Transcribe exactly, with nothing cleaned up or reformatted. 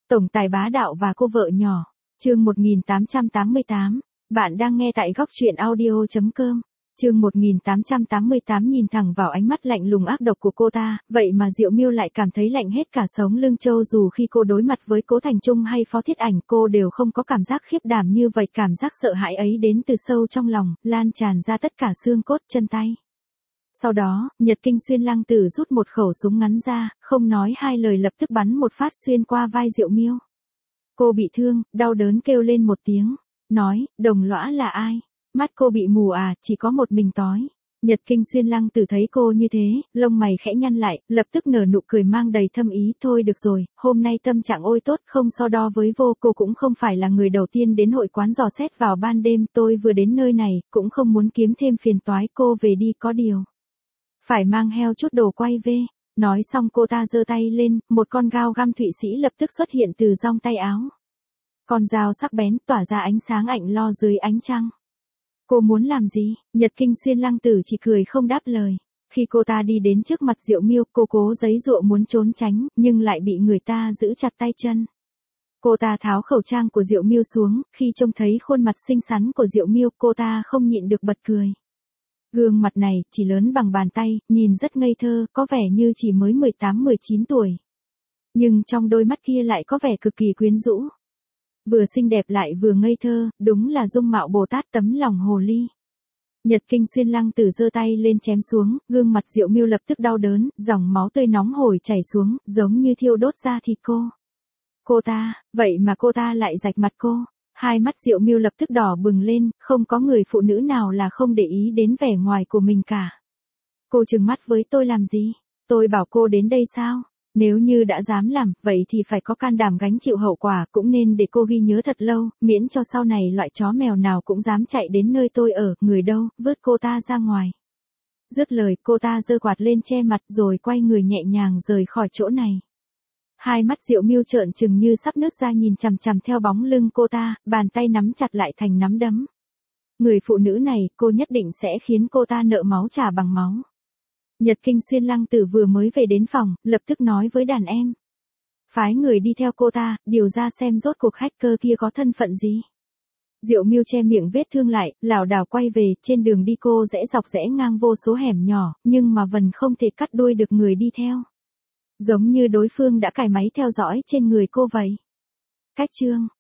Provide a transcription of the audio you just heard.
Tổng tài bá đạo và cô vợ nhỏ. Chương một nghìn tám trăm tám mươi tám. Bạn đang nghe tại góc truyện audio chấm com. Chương một nghìn tám trăm tám mươi tám. Nhìn thẳng vào ánh mắt lạnh lùng ác độc của cô ta, vậy mà Diệu Miêu lại cảm thấy lạnh hết cả sống lưng. Châu dù khi cô đối mặt với Cố Thành Trung hay Phó Thiết Ảnh, cô đều không có cảm giác khiếp đảm như vậy. Cảm giác sợ hãi ấy đến từ sâu trong lòng, lan tràn ra tất cả xương cốt chân tay. Sau đó, Nhật Kinh Xuyên Lăng Tử rút một khẩu súng ngắn ra, không nói hai lời lập tức bắn một phát xuyên qua vai Diệu Miêu. Cô bị thương, đau đớn kêu lên một tiếng, nói, Đồng Lõa là ai? Mắt cô bị mù à, chỉ có một mình tói. Nhật Kinh Xuyên Lăng Tử thấy cô như thế, lông mày khẽ nhăn lại, lập tức nở nụ cười mang đầy thâm ý. Thôi được rồi, hôm nay tâm trạng ôi tốt, không so đo với vô. Cô cũng không phải là người đầu tiên đến hội quán dò xét vào ban đêm. Tôi vừa đến nơi này, cũng không muốn kiếm thêm phiền toái. Cô về đi, có điều phải mang theo chút đồ quay về. Nói xong cô ta giơ tay lên, một con dao găm Thụy Sĩ lập tức xuất hiện từ trong tay áo. Con dao sắc bén tỏa ra ánh sáng lạnh lo dưới ánh trăng. Cô muốn làm gì? Nhật Kinh Xuyên Lăng Tử chỉ cười không đáp lời. Khi cô ta đi đến trước mặt Diệu Miêu, cô cố giãy giụa muốn trốn tránh, nhưng lại bị người ta giữ chặt tay chân. Cô ta tháo khẩu trang của Diệu Miêu xuống, khi trông thấy khuôn mặt xinh xắn của Diệu Miêu, cô ta không nhịn được bật cười. Gương mặt này, chỉ lớn bằng bàn tay, nhìn rất ngây thơ, có vẻ như chỉ mới mười tám mười chín tuổi. Nhưng trong đôi mắt kia lại có vẻ cực kỳ quyến rũ. Vừa xinh đẹp lại vừa ngây thơ, đúng là dung mạo Bồ Tát tấm lòng hồ ly. Nhật Kinh Xuyên Lăng Tử giơ tay lên chém xuống, gương mặt Diệu Miêu lập tức đau đớn, dòng máu tươi nóng hổi chảy xuống, giống như thiêu đốt da thịt cô. Cô ta, vậy mà cô ta lại rạch mặt cô. Hai mắt Diệu Miêu lập tức đỏ bừng lên, không có người phụ nữ nào là không để ý đến vẻ ngoài của mình cả. Cô trừng mắt với tôi làm gì? Tôi bảo cô đến đây sao? Nếu như đã dám làm, vậy thì phải có can đảm gánh chịu hậu quả, cũng nên để cô ghi nhớ thật lâu, miễn cho sau này loại chó mèo nào cũng dám chạy đến nơi tôi ở. Người đâu, vớt cô ta ra ngoài. Dứt lời, cô ta giơ quạt lên che mặt rồi quay người nhẹ nhàng rời khỏi chỗ này. Hai mắt Diệu Miêu trợn trừng như sắp nứt ra, nhìn chằm chằm theo bóng lưng cô ta, bàn tay nắm chặt lại thành nắm đấm. Người phụ nữ này, cô nhất định sẽ khiến cô ta nợ máu trả bằng máu. Nhật Kinh Xuyên Lăng Tử vừa mới về đến phòng, lập tức nói với đàn em. Phái người đi theo cô ta, điều ra xem rốt cuộc hacker kia có thân phận gì. Diệu Miêu che miệng vết thương lại, lảo đảo quay về. Trên đường đi cô rẽ dọc rẽ ngang vô số hẻm nhỏ, nhưng mà vẫn không thể cắt đuôi được người đi theo. Giống như đối phương đã cài máy theo dõi trên người cô vậy. Cách chương